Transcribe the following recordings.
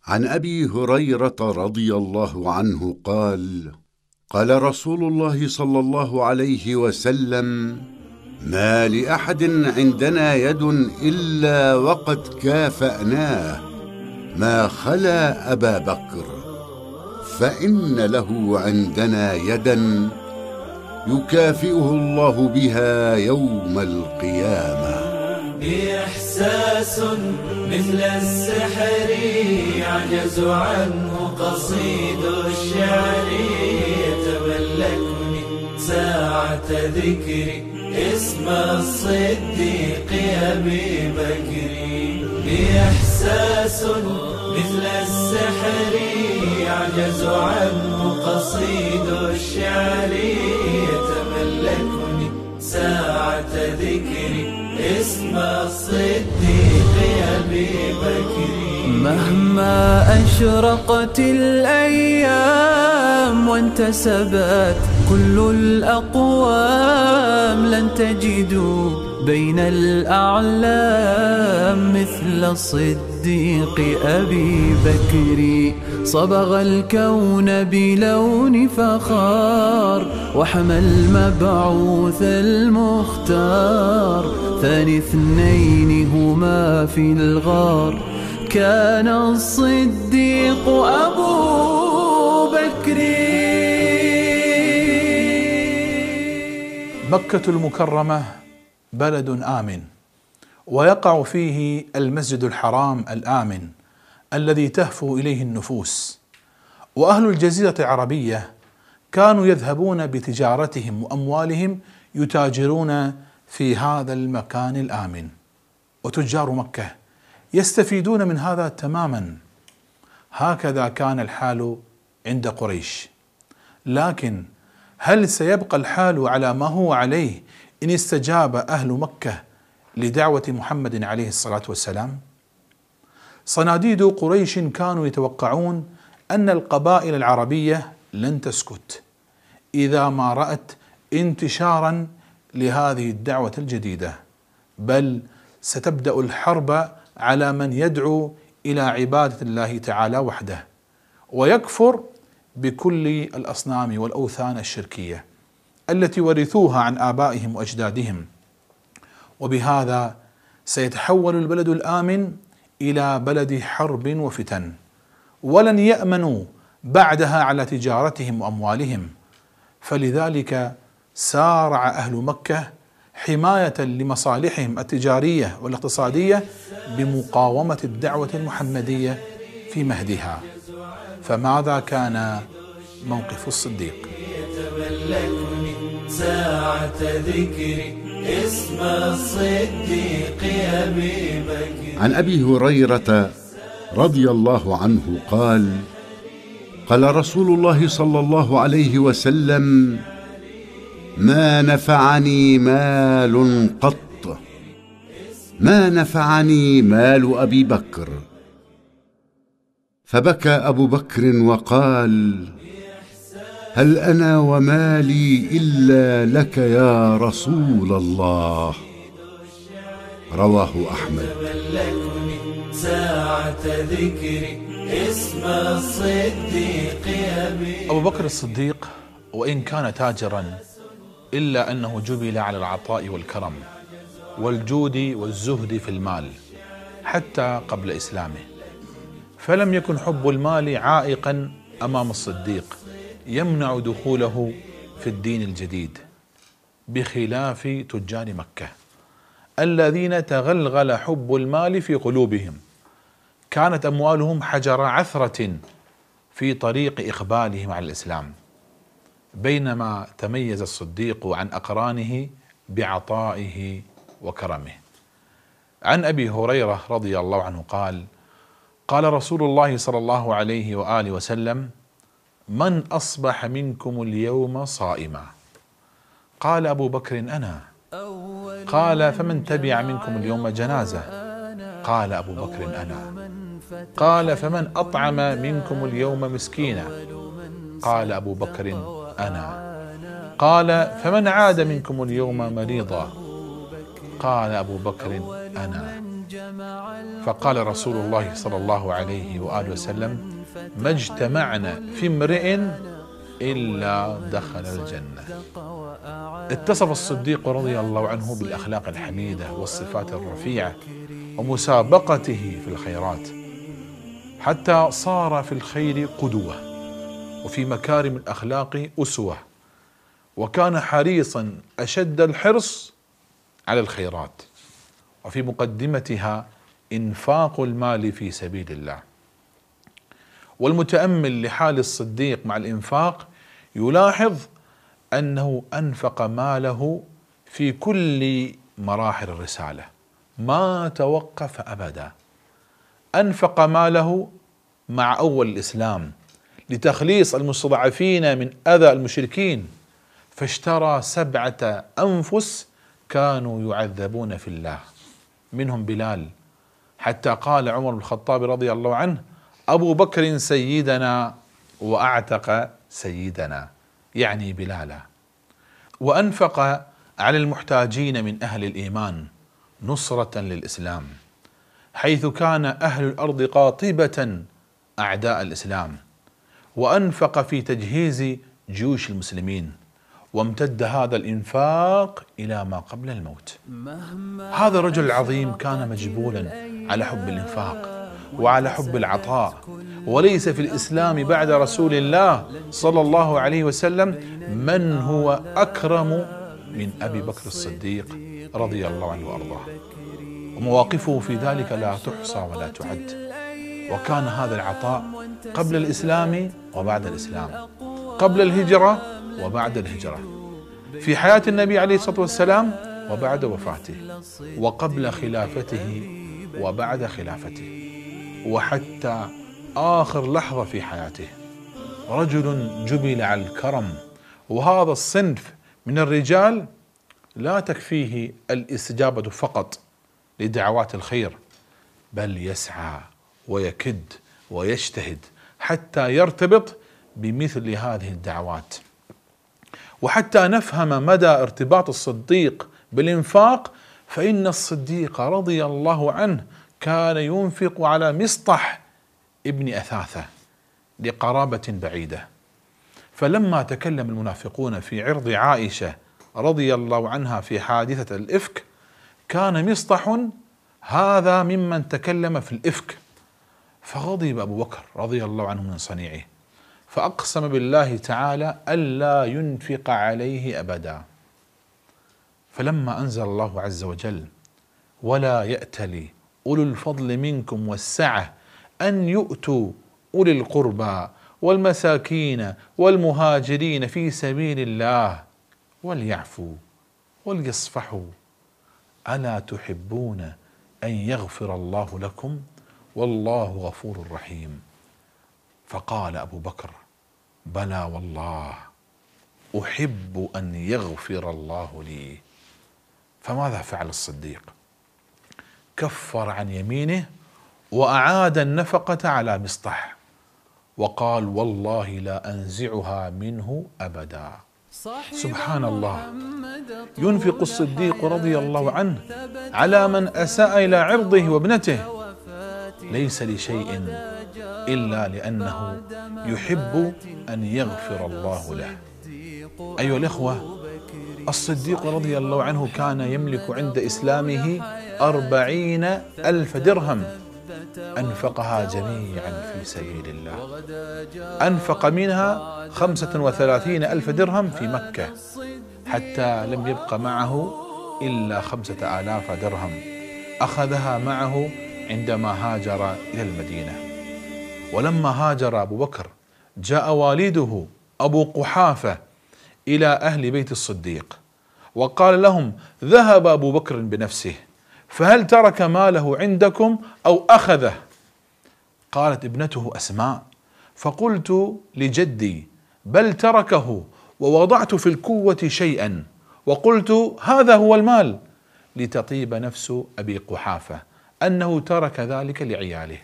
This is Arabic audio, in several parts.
عن أبي هريرة رضي الله عنه قال: قال رسول الله صلى الله عليه وسلم: ما لأحد عندنا يد إلا وقد كافأناه ما خلا أبا بكر، فإن له عندنا يدا يكافئه الله بها يوم القيامة. إحساس مثل السحر يعجز عنه قصيد الشعر، يتملكني ساعة ذكري اسم الصديق أبي بكر. إحساس مثل السحر يعجز عنه قصيد الشعر، يتملكني ساعة ذكري اسم الصديق أبي بكر. مهما أشرقت الأيام وانتسبت كل الأقوام، لن تجدوا بين الأعلام مثل الصديق أبي بكر. صبغ الكون بلون فخار وحمى المبعوث المختار، ثاني اثنين هما في الغار كان الصديق أبو بكر. مكة المكرمة بلد آمن، ويقع فيه المسجد الحرام الآمن الذي تهفو إليه النفوس، وأهل الجزيرة العربية كانوا يذهبون بتجارتهم وأموالهم يتاجرون في هذا المكان الآمن، وتجار مكة يستفيدون من هذا تماما. هكذا كان الحال عند قريش، لكن هل سيبقى الحال على ما هو عليه إن استجاب أهل مكة لدعوة محمد عليه الصلاة والسلام؟ صناديد قريش كانوا يتوقعون أن القبائل العربية لن تسكت إذا ما رأت انتشارا لهذه الدعوة الجديدة، بل ستبدأ الحرب على من يدعو إلى عبادة الله تعالى وحده ويكفر بكل الأصنام والأوثان الشركية التي ورثوها عن آبائهم وأجدادهم. وبهذا سيتحول البلد الآمن إلى بلد حرب وفتن، ولن يأمنوا بعدها على تجارتهم وأموالهم. فلذلك سارع أهل مكة حماية لمصالحهم التجارية والاقتصادية بمقاومة الدعوة المحمدية في مهدها. فماذا كان موقف الصديق؟ يتملكني ساعة ذكري اسم الصديق أبي بكر. عن أبي هريرة رضي الله عنه قال: قال رسول الله صلى الله عليه وسلم: ما نفعني مال قط، ما نفعني مال أبي بكر. فبكى أبو بكر وقال: هل أنا ومالي إلا لك يا رسول الله؟ رواه أحمد. أبو بكر الصديق وإن كان تاجرا إلا أنه جبل على العطاء والكرم والجود والزهد في المال حتى قبل إسلامه، فلم يكن حب المال عائقا أمام الصديق يمنع دخوله في الدين الجديد، بخلاف تجار مكة الذين تغلغل حب المال في قلوبهم. كانت أموالهم حجر عثرة في طريق إقبالهم على الإسلام، بينما تميز الصديق عن أقرانه بعطائه وكرمه. عن أبي هريرة رضي الله عنه قال: قال رسول الله صلى الله عليه وآله وسلم: من أصبح منكم اليوم صائما؟ قال أبو بكر: أنا. قال: فمن تبع منكم اليوم جنازة؟ قال أبو بكر: أنا. قال: فمن أطعم منكم اليوم مسكينا؟ قال أبو بكر: أنا. قال: فمن عاد منكم اليوم مريضا؟ قال أبو بكر: أنا. فقال رسول الله صلى الله عليه وآله وسلم: ما اجتمعنا في امرئ إلا دخل الجنة. اتصف الصديق رضي الله عنه بالأخلاق الحميدة والصفات الرفيعة ومسابقته في الخيرات، حتى صار في الخير قدوة وفي مكارم الأخلاق أسوة، وكان حريصا أشد الحرص على الخيرات، وفي مقدمتها إنفاق المال في سبيل الله. والمتأمل لحال الصديق مع الإنفاق يلاحظ أنه أنفق ماله في كل مراحل الرسالة، ما توقف أبدا. أنفق ماله مع أول الإسلام لتخليص المستضعفين من أذى المشركين، فاشترى 7 أنفس كانوا يعذبون في الله، منهم بلال، حتى قال عمر بن الخطاب رضي الله عنه: أبو بكر سيدنا وأعتق سيدنا، يعني بلالا. وأنفق على المحتاجين من أهل الإيمان نصرة للإسلام، حيث كان أهل الأرض قاطبة أعداء الإسلام، وأنفق في تجهيز جيوش المسلمين، وامتد هذا الإنفاق إلى ما قبل الموت. هذا الرجل العظيم كان مجبولا على حب الإنفاق وعلى حب العطاء، وليس في الإسلام بعد رسول الله صلى الله عليه وسلم من هو أكرم من أبي بكر الصديق رضي الله عنه وأرضاه، ومواقفه في ذلك لا تحصى ولا تعد. وكان هذا العطاء قبل الإسلام وبعد الإسلام، قبل الهجرة وبعد الهجرة، في حياة النبي عليه الصلاة والسلام وبعد وفاته، وقبل خلافته وبعد خلافته، وحتى آخر لحظة في حياته. رجل جبل على الكرم، وهذا الصنف من الرجال لا تكفيه الاستجابة فقط لدعوات الخير، بل يسعى ويكد ويجتهد حتى يرتبط بمثل هذه الدعوات. وحتى نفهم مدى ارتباط الصديق بالإنفاق، فإن الصديق رضي الله عنه كان ينفق على مصطح ابن أثاثة لقرابة بعيدة. فلما تكلم المنافقون في عرض عائشة رضي الله عنها في حادثة الإفك، كان مصطح هذا ممن تكلم في الإفك، فغضب أبو بكر رضي الله عنه من صنيعه، فأقسم بالله تعالى ألا ينفق عليه أبدا. فلما أنزل الله عز وجل: ولا يأتل أولو الفضل منكم والسعة أن يؤتوا أولي القربى والمساكين والمهاجرين في سبيل الله وليعفوا وليصفحوا ألا تحبون أن يغفر الله لكم والله غفور رحيم. فقال أبو بكر: بلى والله أحب أن يغفر الله لي. فماذا فعل الصديق؟ كفر عن يمينه وأعاد النفقة على مصطح، وقال: والله لا أنزعها منه أبدا. سبحان الله، ينفق الصديق رضي الله عنه على من أساء إلى عرضه وابنته، ليس لشيء إلا لأنه يحب أن يغفر الله له. أيها الإخوة، الصديق رضي الله عنه كان يملك عند إسلامه 40,000 درهم أنفقها جميعا في سبيل الله. أنفق منها 35,000 درهم في مكة، حتى لم يبق معه إلا 5,000 درهم أخذها معه عندما هاجر إلى المدينة. ولما هاجر أبو بكر جاء والده أبو قحافة إلى أهل بيت الصديق وقال لهم: ذهب أبو بكر بنفسه، فهل ترك ماله عندكم أو أخذه؟ قالت ابنته أسماء: فقلت لجدي: بل تركه، ووضعت في الكوة شيئا وقلت هذا هو المال، لتطيب نفس أبي قحافة أنه ترك ذلك لعياله.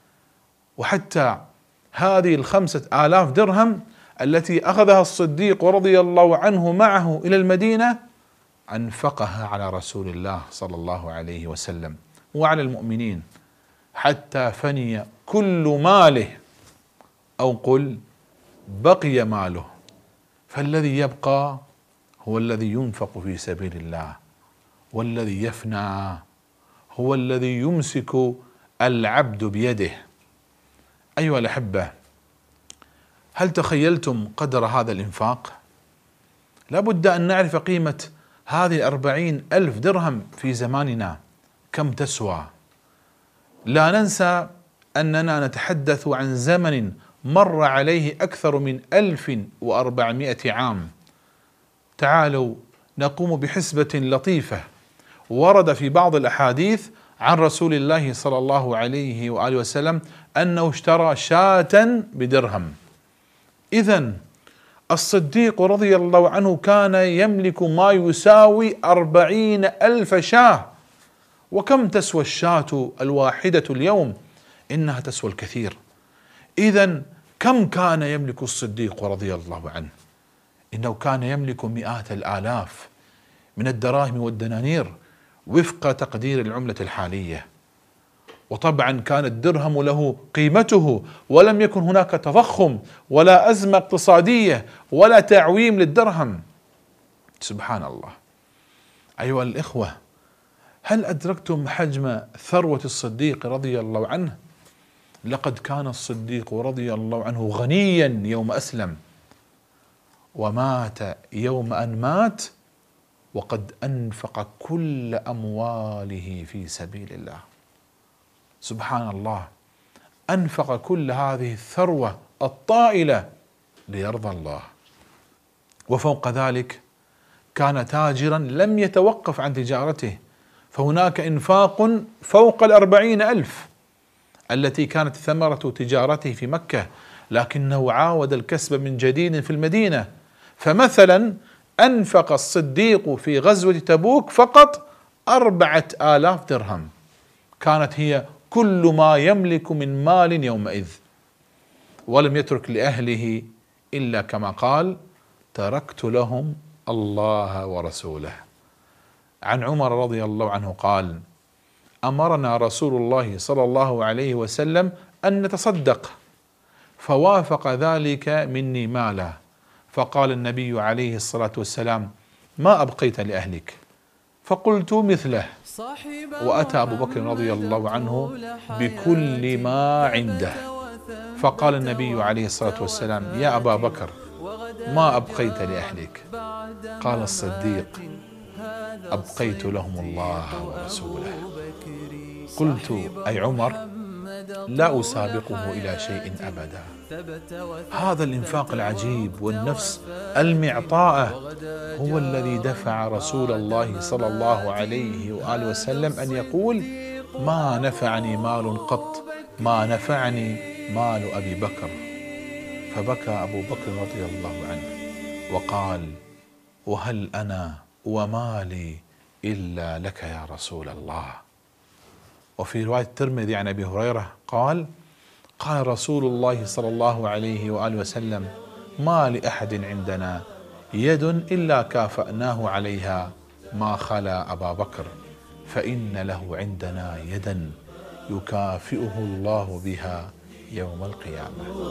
وحتى هذه 5,000 درهم التي أخذها الصديق رضي الله عنه معه إلى المدينة أنفقها على رسول الله صلى الله عليه وسلم وعلى المؤمنين حتى فني كل ماله، أو قل بقي ماله، فالذي يبقى هو الذي ينفق في سبيل الله، والذي يفنى هو الذي يمسك العبد بيده. أيها الأحبة، هل تخيلتم قدر هذا الإنفاق؟ لابد أن نعرف قيمة هذه 40,000 درهم في زماننا كم تسوى. لا ننسى أننا نتحدث عن زمن مر عليه أكثر من 1400 عام. تعالوا نقوم بحسبة لطيفة. ورد في بعض الأحاديث عن رسول الله صلى الله عليه وآله وسلم أنه اشترى شاة بدرهم. إذن الصديق رضي الله عنه كان يملك ما يساوي 40,000 شاة. وكم تسوى الشاة الواحدة اليوم؟ إنها تسوى الكثير. إذن كم كان يملك الصديق رضي الله عنه؟ إنه كان يملك مئات الآلاف من الدراهم والدنانير وفق تقدير العملة الحالية. وطبعا كان الدرهم له قيمته، ولم يكن هناك تضخم ولا أزمة اقتصادية ولا تعويم للدرهم. سبحان الله. أيها الإخوة، هل أدركتم حجم ثروة الصديق رضي الله عنه؟ لقد كان الصديق رضي الله عنه غنيا يوم أسلم، ومات يوم أن مات وقد أنفق كل أمواله في سبيل الله. سبحان الله، أنفق كل هذه الثروة الطائلة ليرضى الله. وفوق ذلك كان تاجرا لم يتوقف عن تجارته، فهناك إنفاق فوق 40,000 التي كانت ثمرة تجارته في مكة، لكنه عاود الكسب من جديد في المدينة. فمثلا أنفق الصديق في غزوة تبوك فقط 4,000 درهم، كانت هي كل ما يملك من مال يومئذ. ولم يترك لأهله إلا كما قال: تركت لهم الله ورسوله. عن عمر رضي الله عنه قال: أمرنا رسول الله صلى الله عليه وسلم أن نتصدق، فوافق ذلك مني مالا، فقال النبي عليه الصلاة والسلام: ما أبقيت لأهلك؟ فقلت مثله. وأتى أبو بكر رضي الله عنه بكل ما عنده، فقال النبي عليه الصلاة والسلام: يا أبا بكر، ما أبقيت لأهلك؟ قال الصديق: أبقيت لهم الله ورسوله. قلت: أي عمر، لا أسابقه إلى شيء أبدا. هذا الإنفاق العجيب والنفس المعطاءة هو الذي دفع رسول الله صلى الله عليه وآله وسلم أن يقول: ما نفعني مال قط، ما نفعني مال أبي بكر. فبكى أبو بكر رضي الله عنه وقال: وهل أنا ومالي إلا لك يا رسول الله. وفي رواية الترمذي عن أبي هريرة قال: قال رسول الله صلى الله عليه وآله وسلم: ما لأحد عندنا يد إلا كافأناه عليها ما خلا أبا بكر، فإن له عندنا يدا يكافئه الله بها يوم القيامة.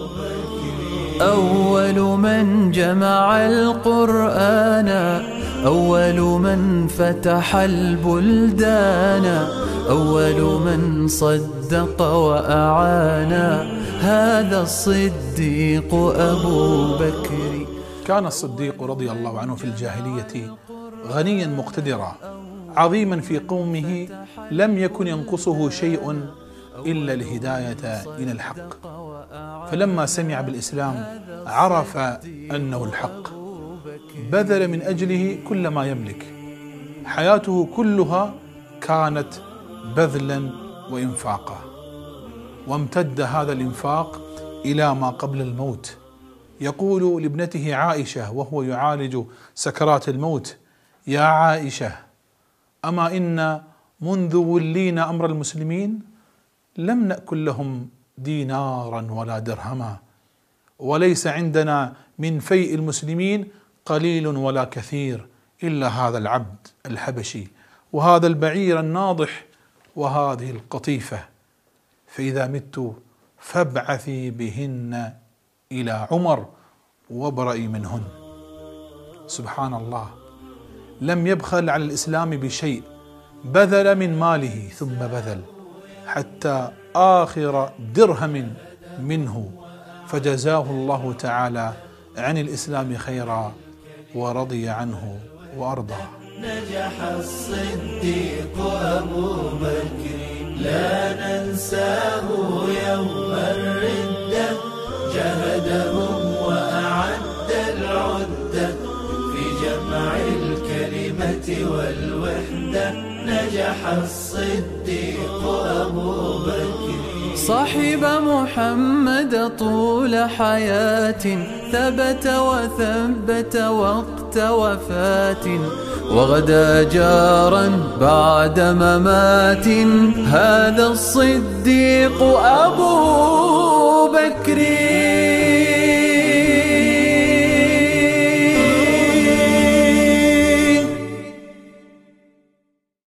أول من جمع القرآن، أول من فتح البلدان، أول من صدق وأعان، هذا الصديق أبو بكر. كان الصديق رضي الله عنه في الجاهلية غنيا مقتدرا عظيما في قومه، لم يكن ينقصه شيء إلا الهداية إلى الحق. فلما سمع بالإسلام عرف أنه الحق، بذل من أجله كل ما يملك. حياته كلها كانت بذلا وإنفاقا، وامتد هذا الإنفاق إلى ما قبل الموت. يقول لابنته عائشة وهو يعالج سكرات الموت: يا عائشة، أما إن منذ ولينا أمر المسلمين لم نأكل لهم دينارا ولا درهما، وليس عندنا من فيء المسلمين قليل ولا كثير إلا هذا العبد الحبشي وهذا البعير الناضح وهذه القطيفة، فإذا مت فابعثي بهن إلى عمر وابرئي منهن. سبحان الله، لم يبخل على الإسلام بشيء، بذل من ماله ثم بذل حتى آخر درهم منه، فجزاه الله تعالى عن الإسلام خيرا ورضي عنه وأرضاه. نجح الصديق أبو بكر لا ننساه يوم الردة، جهدهم وأعد العدة في جمع الكلمة والوحدة. نجح الصديق أبو بكر صاحب محمد طول حياة، ثبت وثبت وقت وفاة، وغدا جارا بعد ممات. هذا الصديق أبو